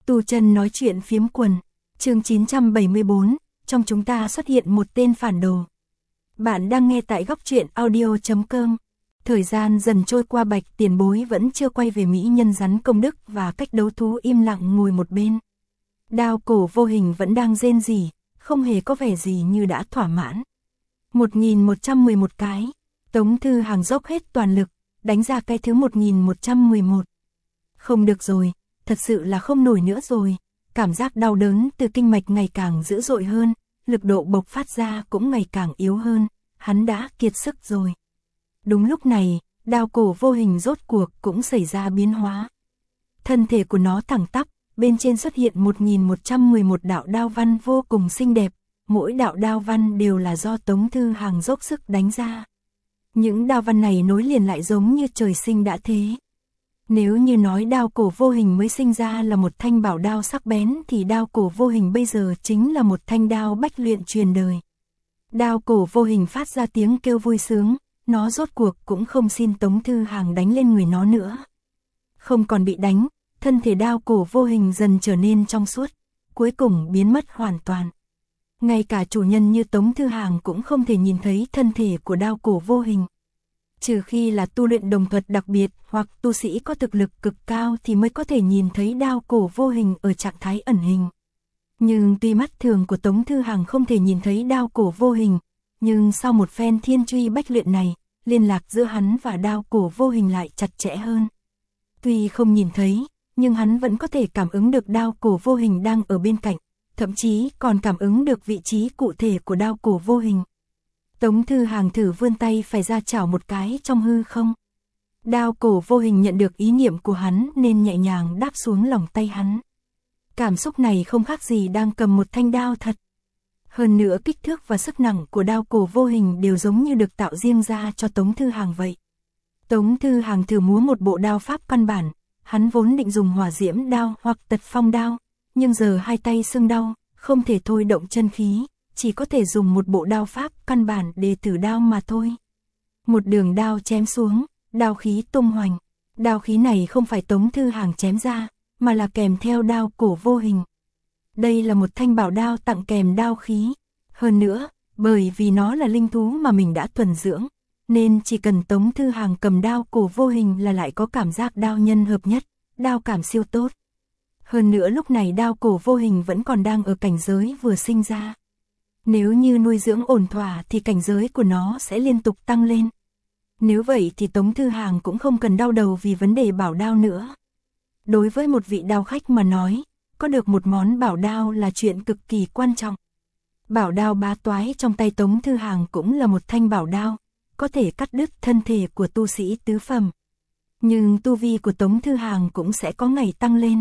Tu chân nói chuyện phiếm quần, chương 974, trong chúng ta xuất hiện một tên phản đồ. Bạn đang nghe tại góc truyện audio.com. Thời gian dần trôi qua, Bạch tiền bối vẫn chưa quay về mỹ nhân rắn công đức và cách đấu thú im lặng ngồi một bên. Đao cổ vô hình vẫn đang rên rỉ, không hề có vẻ gì như đã thỏa mãn. 1111 cái, Tống Thư Hàng dốc hết toàn lực, đánh ra cái thứ 1111. Không được rồi, thật sự là không nổi nữa rồi, cảm giác đau đớn từ kinh mạch ngày càng dữ dội hơn, lực độ bộc phát ra cũng ngày càng yếu hơn, hắn đã kiệt sức rồi. Đúng lúc này, đao cổ vô hình rốt cuộc cũng xảy ra biến hóa. Thân thể của nó thẳng tắp, bên trên xuất hiện 1111 đạo đao văn vô cùng xinh đẹp, mỗi đạo đao văn đều là do Tống Thư Hàng dốc sức đánh ra. Những đao văn này nối liền lại giống như trời sinh đã thế. Nếu như nói đao cổ vô hình mới sinh ra là một thanh bảo đao sắc bén thì đao cổ vô hình bây giờ chính là một thanh đao bách luyện truyền đời. Đao cổ vô hình phát ra tiếng kêu vui sướng, nó rốt cuộc cũng không xin Tống Thư Hàng đánh lên người nó nữa. Không còn bị đánh, thân thể đao cổ vô hình dần trở nên trong suốt, cuối cùng biến mất hoàn toàn. Ngay cả chủ nhân như Tống Thư Hàng cũng không thể nhìn thấy thân thể của đao cổ vô hình. Trừ khi là tu luyện đồng thuật đặc biệt hoặc tu sĩ có thực lực cực cao thì mới có thể nhìn thấy đao cổ vô hình ở trạng thái ẩn hình. Nhưng tuy mắt thường của Tống Thư Hàng không thể nhìn thấy đao cổ vô hình, nhưng sau một phen thiên truy bách luyện này, liên lạc giữa hắn và đao cổ vô hình lại chặt chẽ hơn. Tuy không nhìn thấy, nhưng hắn vẫn có thể cảm ứng được đao cổ vô hình đang ở bên cạnh, thậm chí còn cảm ứng được vị trí cụ thể của đao cổ vô hình. Tống Thư Hàng thử vươn tay phải ra chảo một cái trong hư không. Đao cổ vô hình nhận được ý niệm của hắn nên nhẹ nhàng đáp xuống lòng tay hắn. Cảm xúc này không khác gì đang cầm một thanh đao thật. Hơn nữa kích thước và sức nặng của đao cổ vô hình đều giống như được tạo riêng ra cho Tống Thư Hàng vậy. Tống Thư Hàng thử múa một bộ đao pháp căn bản, hắn vốn định dùng hỏa diễm đao hoặc tật phong đao, nhưng giờ hai tay sưng đau, không thể thôi động chân khí, chỉ có thể dùng một bộ đao pháp căn bản để thử đao mà thôi. Một đường đao chém xuống, đao khí tung hoành. Đao khí này không phải Tống Thư Hàng chém ra, mà là kèm theo đao cổ vô hình. Đây là một thanh bảo đao tặng kèm đao khí. Hơn nữa, bởi vì nó là linh thú mà mình đã thuần dưỡng, nên chỉ cần Tống Thư Hàng cầm đao cổ vô hình là lại có cảm giác đao nhân hợp nhất, đao cảm siêu tốt. Hơn nữa lúc này đao cổ vô hình vẫn còn đang ở cảnh giới vừa sinh ra. Nếu như nuôi dưỡng ổn thỏa thì cảnh giới của nó sẽ liên tục tăng lên. Nếu vậy thì Tống Thư Hàng cũng không cần đau đầu vì vấn đề bảo đao nữa. Đối với một vị đao khách mà nói, có được một món bảo đao là chuyện cực kỳ quan trọng. Bảo đao bá toái trong tay Tống Thư Hàng cũng là một thanh bảo đao, có thể cắt đứt thân thể của tu sĩ tứ phẩm. Nhưng tu vi của Tống Thư Hàng cũng sẽ có ngày tăng lên.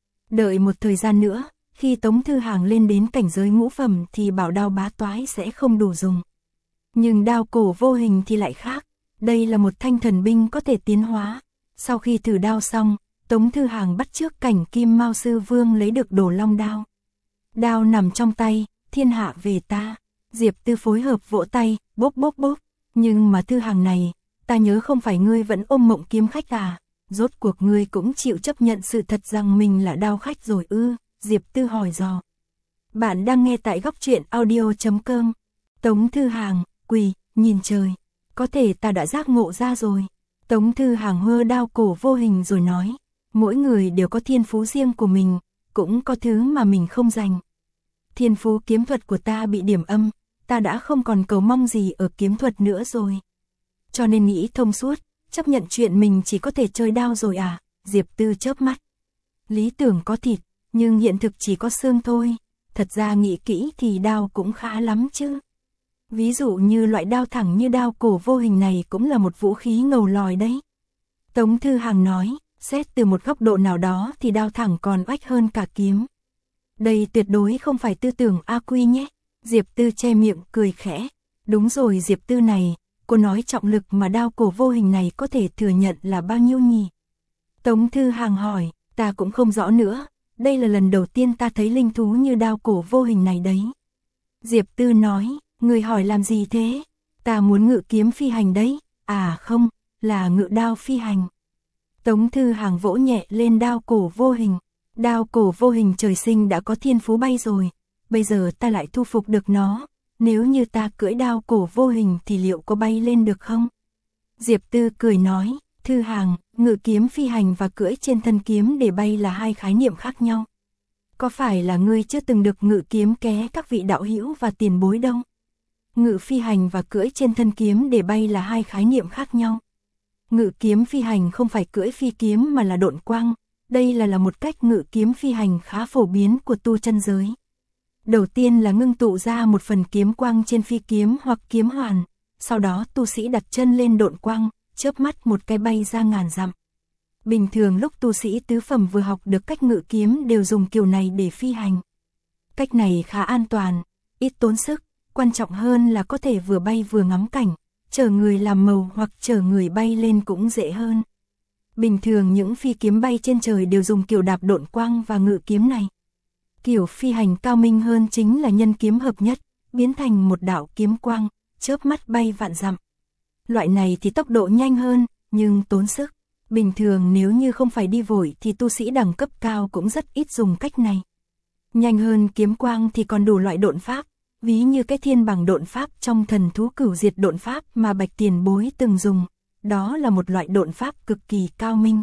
Đợi một thời gian nữa, khi Tống Thư Hàng lên đến cảnh giới ngũ phẩm thì bảo đao bá toái sẽ không đủ dùng. Nhưng đao cổ vô hình thì lại khác, đây là một thanh thần binh có thể tiến hóa. Sau khi thử đao xong, Tống Thư Hàng bắt chước cảnh Kim Mao Sư Vương lấy được Đồ Long đao. Đao nằm trong tay, thiên hạ về ta. Diệp Tư phối hợp vỗ tay, bốp bốp bốp. Nhưng mà Thư Hàng này, ta nhớ không phải ngươi vẫn ôm mộng kiếm khách à? Rốt cuộc ngươi cũng chịu chấp nhận sự thật rằng mình là đao khách rồi ư? Diệp Tư hỏi dò. Bạn đang nghe tại góc truyện audio.com. Tống Thư Hàng, quỳ, nhìn trời. Có thể ta đã giác ngộ ra rồi. Tống Thư Hàng hơ đao cổ vô hình rồi nói. Mỗi người đều có thiên phú riêng của mình, cũng có thứ mà mình không dành. Thiên phú kiếm thuật của ta bị điểm âm, ta đã không còn cầu mong gì ở kiếm thuật nữa rồi. Cho nên nghĩ thông suốt, chấp nhận chuyện mình chỉ có thể chơi đao rồi à? Diệp Tư chớp mắt. Lý tưởng có thịt, nhưng hiện thực chỉ có xương thôi. Thật ra nghĩ kỹ thì đao cũng khá lắm chứ. Ví dụ như loại đao thẳng như đao cổ vô hình này cũng là một vũ khí ngầu lòi đấy. Tống Thư Hàng nói, xét từ một góc độ nào đó thì đao thẳng còn oách hơn cả kiếm. Đây tuyệt đối không phải tư tưởng A Quy nhé. Diệp Tư che miệng cười khẽ. Đúng rồi Diệp Tư này, cô nói trọng lực mà đao cổ vô hình này có thể thừa nhận là bao nhiêu nhỉ? Tống Thư Hàng hỏi, ta cũng không rõ nữa. Đây là lần đầu tiên ta thấy linh thú như đao cổ vô hình này đấy. Diệp Tư nói, người hỏi làm gì thế? Ta muốn ngự kiếm phi hành đấy. À không, là ngự đao phi hành. Tống Thư Hàng vỗ nhẹ lên đao cổ vô hình. Đao cổ vô hình trời sinh đã có thiên phú bay rồi, bây giờ ta lại thu phục được nó, nếu như ta cưỡi đao cổ vô hình thì liệu có bay lên được không? Diệp Tư cười nói, Thư Hàng, ngự kiếm phi hành và cưỡi trên thân kiếm để bay là hai khái niệm khác nhau. Có phải là ngươi chưa từng được ngự kiếm ké các vị đạo hữu và tiền bối đâu? Ngự phi hành và cưỡi trên thân kiếm để bay là hai khái niệm khác nhau. Ngự kiếm phi hành không phải cưỡi phi kiếm mà là độn quang, đây là một cách ngự kiếm phi hành khá phổ biến của tu chân giới. Đầu tiên là ngưng tụ ra một phần kiếm quang trên phi kiếm hoặc kiếm hoàn, sau đó tu sĩ đặt chân lên độn quang, chớp mắt một cái bay ra ngàn dặm. Bình thường lúc tu sĩ tứ phẩm vừa học được cách ngự kiếm đều dùng kiểu này để phi hành. Cách này khá an toàn, ít tốn sức, quan trọng hơn là có thể vừa bay vừa ngắm cảnh, chở người làm màu hoặc chở người bay lên cũng dễ hơn. Bình thường những phi kiếm bay trên trời đều dùng kiểu đạp độn quang và ngự kiếm này. Kiểu phi hành cao minh hơn chính là nhân kiếm hợp nhất, biến thành một đạo kiếm quang, chớp mắt bay vạn dặm. Loại này thì tốc độ nhanh hơn, nhưng tốn sức. Bình thường nếu như không phải đi vội thì tu sĩ đẳng cấp cao cũng rất ít dùng cách này. Nhanh hơn kiếm quang thì còn đủ loại độn pháp, ví như cái thiên bằng độn pháp trong thần thú cửu diệt độn pháp mà Bạch tiền bối từng dùng. Đó là một loại độn pháp cực kỳ cao minh.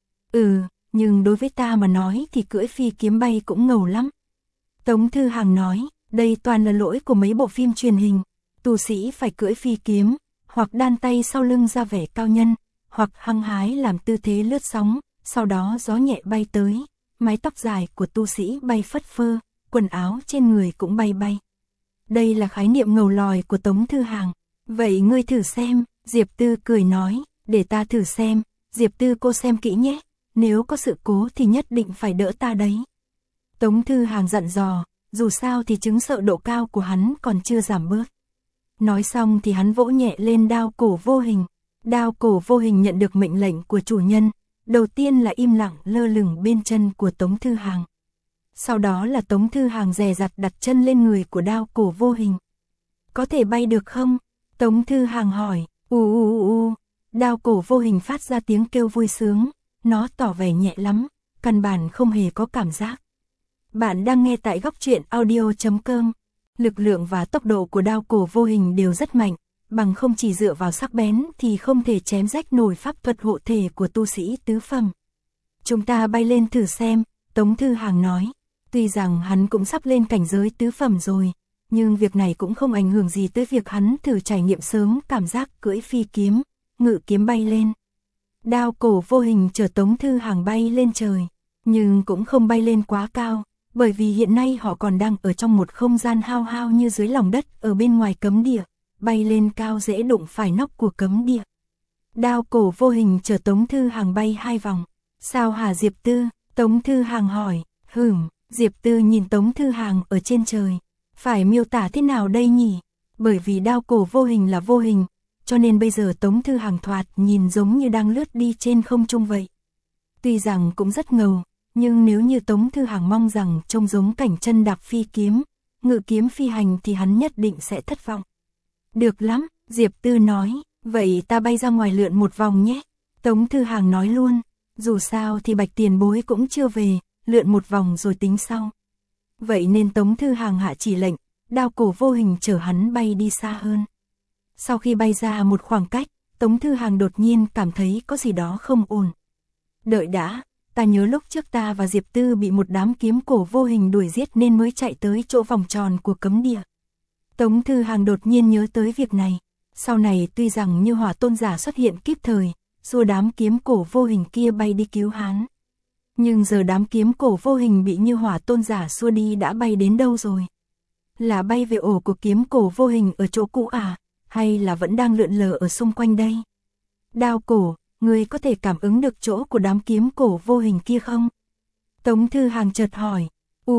Nhưng đối với ta mà nói thì cưỡi phi kiếm bay cũng ngầu lắm. Tống Thư Hàng nói, đây toàn là lỗi của mấy bộ phim truyền hình. Tu sĩ phải cưỡi phi kiếm, hoặc đan tay sau lưng ra vẻ cao nhân, hoặc hăng hái làm tư thế lướt sóng, sau đó gió nhẹ bay tới, mái tóc dài của tu sĩ bay phất phơ, quần áo trên người cũng bay bay. Đây là khái niệm ngầu lòi của Tống Thư Hàng. Vậy ngươi thử xem, Diệp Tư cười nói, để ta thử xem, Diệp Tư cô xem kỹ nhé, nếu có sự cố thì nhất định phải đỡ ta đấy. Tống Thư Hàng dặn dò, dù sao thì chứng sợ độ cao của hắn còn chưa giảm bớt. Nói xong thì hắn vỗ nhẹ lên đao cổ vô hình. Đao cổ vô hình nhận được mệnh lệnh của chủ nhân, đầu tiên là im lặng lơ lửng bên chân của Tống Thư Hàng. Sau đó là Tống Thư Hàng dè dặt đặt chân lên người của đao cổ vô hình. Có thể bay được không? Tống Thư Hàng hỏi, Đao cổ vô hình phát ra tiếng kêu vui sướng, nó tỏ vẻ nhẹ lắm, căn bản không hề có cảm giác. Bạn đang nghe tại góc truyện audio.com. Lực lượng và tốc độ của đao cổ vô hình đều rất mạnh, bằng không chỉ dựa vào sắc bén thì không thể chém rách nổi pháp thuật hộ thể của tu sĩ tứ phẩm. Chúng ta bay lên thử xem, Tống Thư Hàng nói. Tuy rằng hắn cũng sắp lên cảnh giới tứ phẩm rồi, nhưng việc này cũng không ảnh hưởng gì tới việc hắn thử trải nghiệm sớm cảm giác cưỡi phi kiếm, ngự kiếm bay lên. Đao cổ vô hình chở Tống Thư Hàng bay lên trời, nhưng cũng không bay lên quá cao, bởi vì hiện nay họ còn đang ở trong một không gian hao hao như dưới lòng đất ở bên ngoài cấm địa, bay lên cao dễ đụng phải nóc của cấm địa. Đao cổ vô hình chở Tống Thư Hàng bay 2 vòng. Sao hả Diệp Tư? Tống Thư Hàng hỏi. Diệp Tư nhìn Tống Thư Hàng ở trên trời. Phải miêu tả thế nào đây nhỉ? Bởi vì đao cổ vô hình là vô hình, cho nên bây giờ Tống Thư Hàng thoạt nhìn giống như đang lướt đi trên không trung vậy. Tuy rằng cũng rất ngầu, nhưng nếu như Tống Thư Hàng mong rằng trông giống cảnh chân đạp phi kiếm, ngự kiếm phi hành thì hắn nhất định sẽ thất vọng. Được lắm, Diệp Tư nói, vậy ta bay ra ngoài lượn một vòng nhé. Tống Thư Hàng nói luôn, dù sao thì Bạch tiền bối cũng chưa về, lượn một vòng rồi tính sau. Vậy nên Tống Thư Hàng hạ chỉ lệnh, đao cổ vô hình chở hắn bay đi xa hơn. Sau khi bay ra một khoảng cách, Tống Thư Hàng đột nhiên cảm thấy có gì đó không ổn. Đợi đã, ta nhớ lúc trước ta và Diệp Tư bị một đám kiếm cổ vô hình đuổi giết nên mới chạy tới chỗ vòng tròn của cấm địa. Tống Thư Hàng đột nhiên nhớ tới việc này. Sau này tuy rằng Như Hỏa tôn giả xuất hiện kịp thời, xua đám kiếm cổ vô hình kia bay đi cứu hắn. Nhưng giờ đám kiếm cổ vô hình bị Như Hỏa tôn giả xua đi đã bay đến đâu rồi? Là bay về ổ của kiếm cổ vô hình ở chỗ cũ à? Hay là vẫn đang lượn lờ ở xung quanh đây? Đao cổ, ngươi có thể cảm ứng được chỗ của đám kiếm cổ vô hình kia không? Tống Thư Hàng chợt hỏi.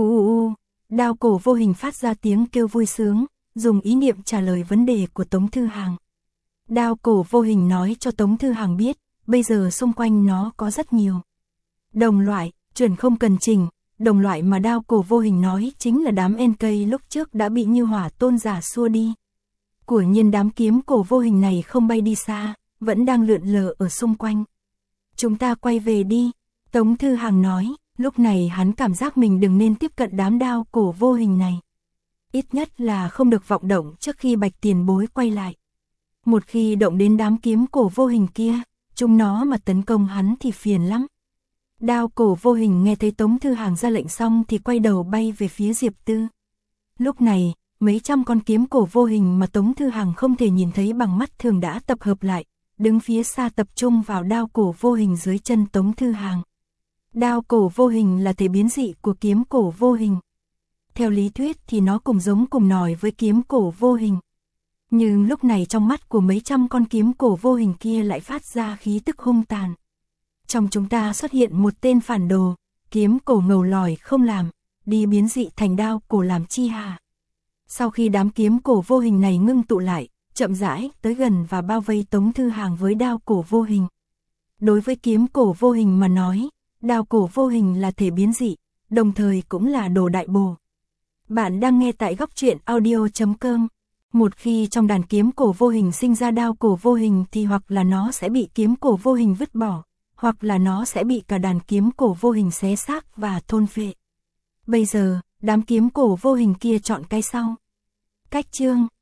Đao cổ vô hình phát ra tiếng kêu vui sướng, dùng ý niệm trả lời vấn đề của Tống Thư Hàng. Đao cổ vô hình nói cho Tống Thư Hàng biết, bây giờ xung quanh nó có rất nhiều đồng loại, chuẩn không cần chỉnh. Đồng loại mà đao cổ vô hình nói chính là đám NK lúc trước đã bị Như Hỏa tôn giả xua đi. Quả nhiên đám kiếm cổ vô hình này không bay đi xa, vẫn đang lượn lờ ở xung quanh. Chúng ta quay về đi, Tống Thư Hàng nói. Lúc này hắn cảm giác mình đừng nên tiếp cận đám đao cổ vô hình này. Ít nhất là không được vọng động trước khi Bạch tiền bối quay lại. Một khi động đến đám kiếm cổ vô hình kia, chúng nó mà tấn công hắn thì phiền lắm. Đao cổ vô hình nghe thấy Tống Thư Hàng ra lệnh xong thì quay đầu bay về phía Diệp Tư. Lúc này, mấy trăm con kiếm cổ vô hình mà Tống Thư Hàng không thể nhìn thấy bằng mắt thường đã tập hợp lại, đứng phía xa tập trung vào đao cổ vô hình dưới chân Tống Thư Hàng. Đao cổ vô hình là thể biến dị của kiếm cổ vô hình. Theo lý thuyết thì nó cùng giống cùng nòi với kiếm cổ vô hình. Nhưng lúc này trong mắt của mấy trăm con kiếm cổ vô hình kia lại phát ra khí tức hung tàn. Trong chúng ta xuất hiện một tên phản đồ, kiếm cổ ngầu lòi không làm, đi biến dị thành đao cổ làm chi hà. Sau khi đám kiếm cổ vô hình này ngưng tụ lại, chậm rãi tới gần và bao vây Tống Thư Hàng với đao cổ vô hình. Đối với kiếm cổ vô hình mà nói, đao cổ vô hình là thể biến dị, đồng thời cũng là đồ đại bổ. Bạn đang nghe tại góc truyện audio.com. Một khi trong đàn kiếm cổ vô hình sinh ra đao cổ vô hình thì hoặc là nó sẽ bị kiếm cổ vô hình vứt bỏ, hoặc là nó sẽ bị cả đàn kiếm cổ vô hình xé xác và thôn phệ. Bây giờ, đám kiếm cổ vô hình kia chọn cái sau. Cách chương